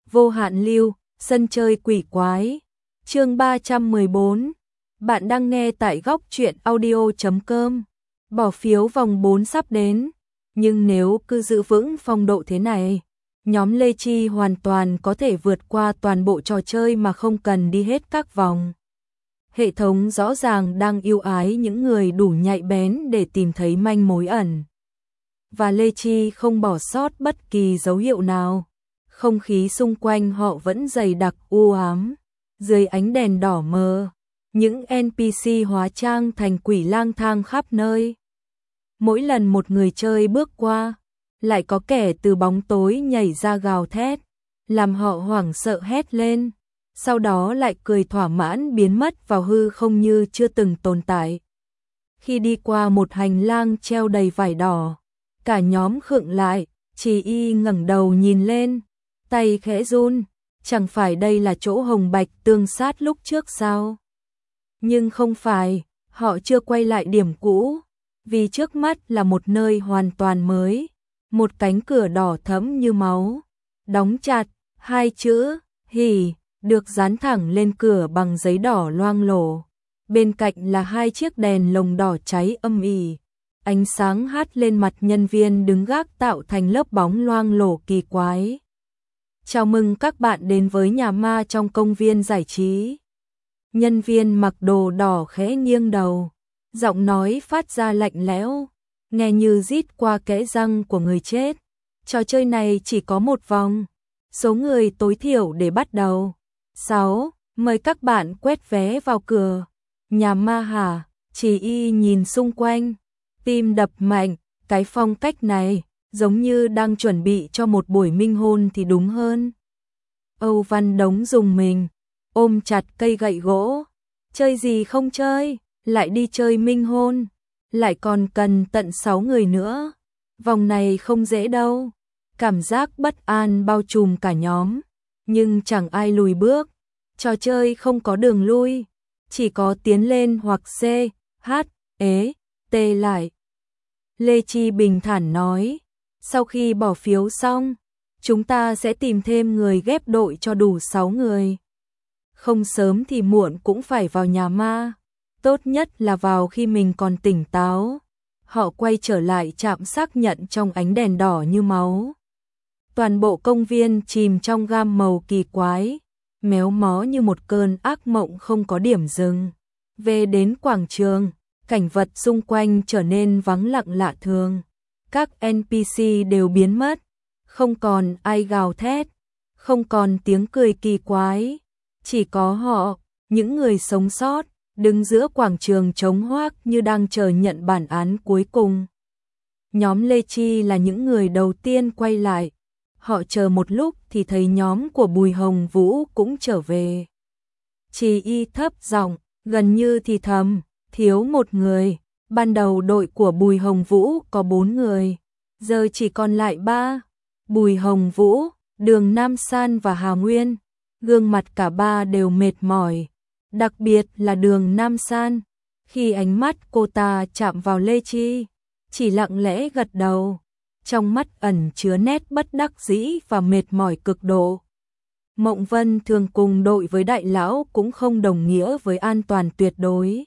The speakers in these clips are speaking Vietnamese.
Vô hạn lưu, sân chơi quỷ quái. Chương 314. Bạn đang nghe tại góc truyện audio.com. Bỏ phiếu vòng 4 sắp đến, nhưng nếu cứ giữ vững phong độ thế này, nhóm Lê Chi hoàn toàn có thể vượt qua toàn bộ trò chơi mà không cần đi hết các vòng. Hệ thống rõ ràng đang ưu ái những người đủ nhạy bén để tìm thấy manh mối ẩn. Và Lê Chi không bỏ sót bất kỳ dấu hiệu nào. Không khí xung quanh họ vẫn dày đặc u ám. Dưới ánh đèn đỏ mờ, những NPC hóa trang thành quỷ lang thang khắp nơi. Mỗi lần một người chơi bước qua, lại có kẻ từ bóng tối nhảy ra gào thét, làm họ hoảng sợ hét lên, sau đó lại cười thỏa mãn biến mất vào hư không như chưa từng tồn tại. Khi đi qua một hành lang treo đầy vải đỏ, cả nhóm khựng lại, Chỉ Y ngẩng đầu nhìn lên, tay khẽ run, chẳng phải đây là chỗ hồng bạch tương sát lúc trước sao? Nhưng không phải, họ chưa quay lại điểm cũ, vì trước mắt là một nơi hoàn toàn mới, một cánh cửa đỏ thẫm như máu, đóng chặt, hai chữ hỉ được dán thẳng lên cửa bằng giấy đỏ loang lổ. Bên cạnh là hai chiếc đèn lồng đỏ cháy âm ỉ, ánh sáng hắt lên mặt nhân viên đứng gác tạo thành lớp bóng loang lổ kỳ quái. Chào mừng các bạn đến với nhà ma trong công viên giải trí. Nhân viên mặc đồ đỏ khẽ nghiêng đầu, giọng nói phát ra lạnh lẽo, nghe như rít qua kẽ răng của người chết. Trò chơi này chỉ có một vòng, số người tối thiểu để bắt đầu. 6. Mời các bạn quét vé vào cửa. Nhà ma hả? Chỉ Y nhìn xung quanh, tim đập mạnh, cái phong cách này giống như đang chuẩn bị cho một buổi minh hôn thì đúng hơn. Âu Văn Đống rùng mình, ôm chặt cây gậy gỗ. Chơi gì không chơi, lại đi chơi minh hôn, lại còn cần tận 6 người nữa. Vòng này không dễ đâu. Cảm giác bất an bao trùm cả nhóm, nhưng chẳng ai lùi bước. Trò chơi không có đường lui, chỉ có tiến lên hoặc C, H, ế, T lại. Lê Chi bình thản nói, sau khi bỏ phiếu xong, chúng ta sẽ tìm thêm người ghép đội cho đủ 6 người. Không sớm thì muộn cũng phải vào nhà ma, tốt nhất là vào khi mình còn tỉnh táo. Họ quay trở lại trạm xác nhận trong ánh đèn đỏ như máu. Toàn bộ công viên chìm trong gam màu kỳ quái, méo mó như một cơn ác mộng không có điểm dừng. Về đến quảng trường, cảnh vật xung quanh trở nên vắng lặng lạ thường. Các NPC đều biến mất, không còn ai gào thét, không còn tiếng cười kỳ quái. Chỉ có họ, những người sống sót, đứng giữa quảng trường trống hoác như đang chờ nhận bản án cuối cùng. Nhóm Lê Chi là những người đầu tiên quay lại. Họ chờ một lúc thì thấy nhóm của Bùi Hồng Vũ cũng trở về. Chỉ Y thấp giọng, gần như thì thầm, thiếu một người. Ban đầu đội của Bùi Hồng Vũ có 4 người, giờ chỉ còn lại 3. Bùi Hồng Vũ, Đường Nam San và Hà Nguyên. Gương mặt cả ba đều mệt mỏi, đặc biệt là Đường Nam San. Khi ánh mắt cô ta chạm vào Lê Chi, chỉ lặng lẽ gật đầu, trong mắt ẩn chứa nét bất đắc dĩ và mệt mỏi cực độ. Mộng Vân thường cùng đội với đại lão cũng không đồng nghĩa với an toàn tuyệt đối.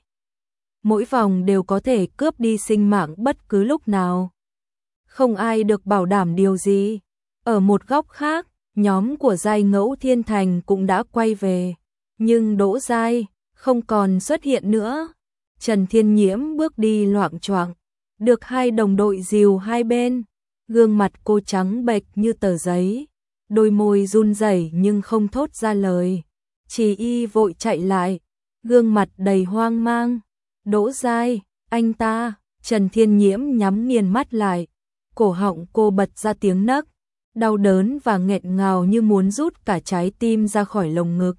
Mỗi vòng đều có thể cướp đi sinh mạng bất cứ lúc nào. Không ai được bảo đảm điều gì. Ở một góc khác, nhóm của Giai Ngẫu Thiên Thành cũng đã quay về. Nhưng Đỗ Giai không còn xuất hiện nữa. Trần Thiên Nhiễm bước đi loạng choạng, được hai đồng đội dìu hai bên. Gương mặt cô trắng bệch như tờ giấy, đôi môi run rẩy nhưng không thốt ra lời. Chỉ Y vội chạy lại, gương mặt đầy hoang mang. Đỗ Giai, anh ta. Trần Thiên Nhiễm nhắm nghiền mắt lại, cổ họng cô bật ra tiếng nấc, đau đớn và nghẹn ngào như muốn rút cả trái tim ra khỏi lồng ngực.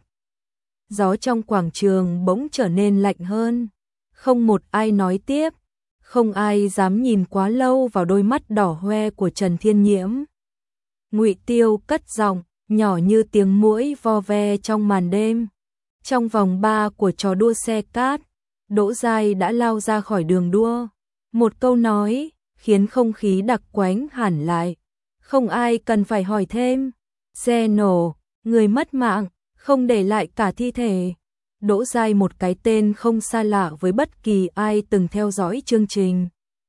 Gió trong quảng trường bỗng trở nên lạnh hơn, không một ai nói tiếp. Không ai dám nhìn quá lâu vào đôi mắt đỏ hoe của Trần Thiên Nhiễm. Ngụy Tiêu cất giọng, nhỏ như tiếng muỗi vo ve trong màn đêm. Trong vòng 3 của trò đua xe cát, Đỗ Giai đã lao ra khỏi đường đua. Một câu nói khiến không khí đặc quánh hẳn lại. Không ai cần phải hỏi thêm. Xe nổ, người mất mạng, không để lại cả thi thể. Đỗ Giai một cái tên không xa lạ với bất kỳ ai từng theo dõi chương trình.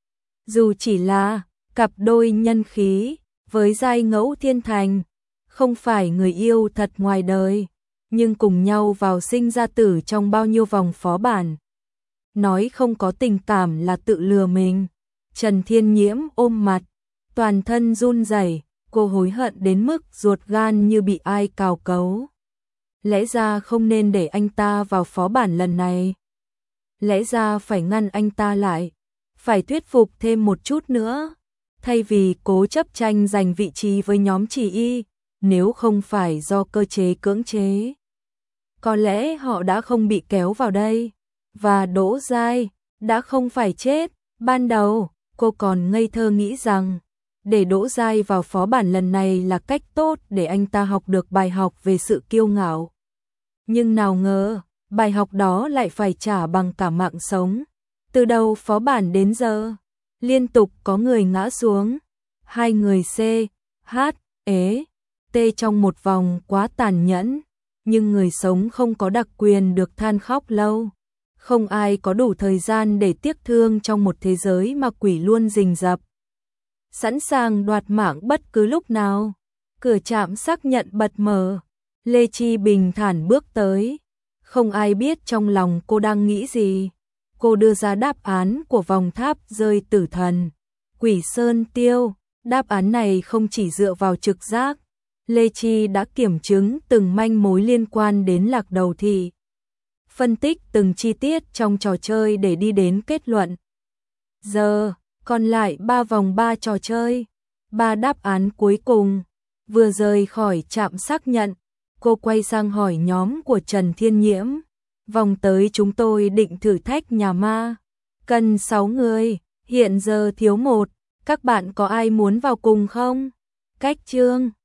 Dù chỉ là cặp đôi nhân khí với Giai Ngẫu Thiên Thành, không phải người yêu thật ngoài đời, nhưng cùng nhau vào sinh ra tử trong bao nhiêu vòng phó bản. Nói không có tình cảm là tự lừa mình. Trần Thiên Nhiễm ôm mặt, toàn thân run rẩy, cô hối hận đến mức ruột gan như bị ai cào cấu. Lẽ ra không nên để anh ta vào phó bản lần này. Lẽ ra phải ngăn anh ta lại, phải thuyết phục thêm một chút nữa, thay vì cố chấp tranh giành vị trí với nhóm Chỉ Y, nếu không phải do cơ chế cưỡng chế. Có lẽ họ đã không bị kéo vào đây, và Đỗ Giai đã không phải chết. Ban đầu, cô còn ngây thơ nghĩ rằng để Đỗ Giai vào phó bản lần này là cách tốt để anh ta học được bài học về sự kiêu ngạo. Nhưng nào ngờ, bài học đó lại phải trả bằng cả mạng sống. Từ đầu phó bản đến giờ, liên tục có người ngã xuống. 2 người C, H, E, T trong một vòng quá tàn nhẫn. Nhưng người sống không có đặc quyền được than khóc lâu. Không ai có đủ thời gian để tiếc thương trong một thế giới ma quỷ luôn rình rập, sẵn sàng đoạt mạng bất cứ lúc nào. Cửa trạm xác nhận bật mở. Lê Chi bình thản bước tới. Không ai biết trong lòng cô đang nghĩ gì. Cô đưa ra đáp án của vòng tháp rơi tử thần, Quỷ Sơn Tiêu. Đáp án này không chỉ dựa vào trực giác. Lê Chi đã kiểm chứng từng manh mối liên quan đến Lạc Đầu Thị, phân tích từng chi tiết trong trò chơi để đi đến kết luận. Giờ, còn lại 3 vòng 3 trò chơi, 3 đáp án cuối cùng. Vừa rời khỏi trạm xác nhận, cô quay sang hỏi nhóm của Trần Thiên Nhiễm. Vòng tới chúng tôi định thử thách nhà ma. Cần 6 người, hiện giờ thiếu 1. Các bạn có ai muốn vào cùng không? Cách chương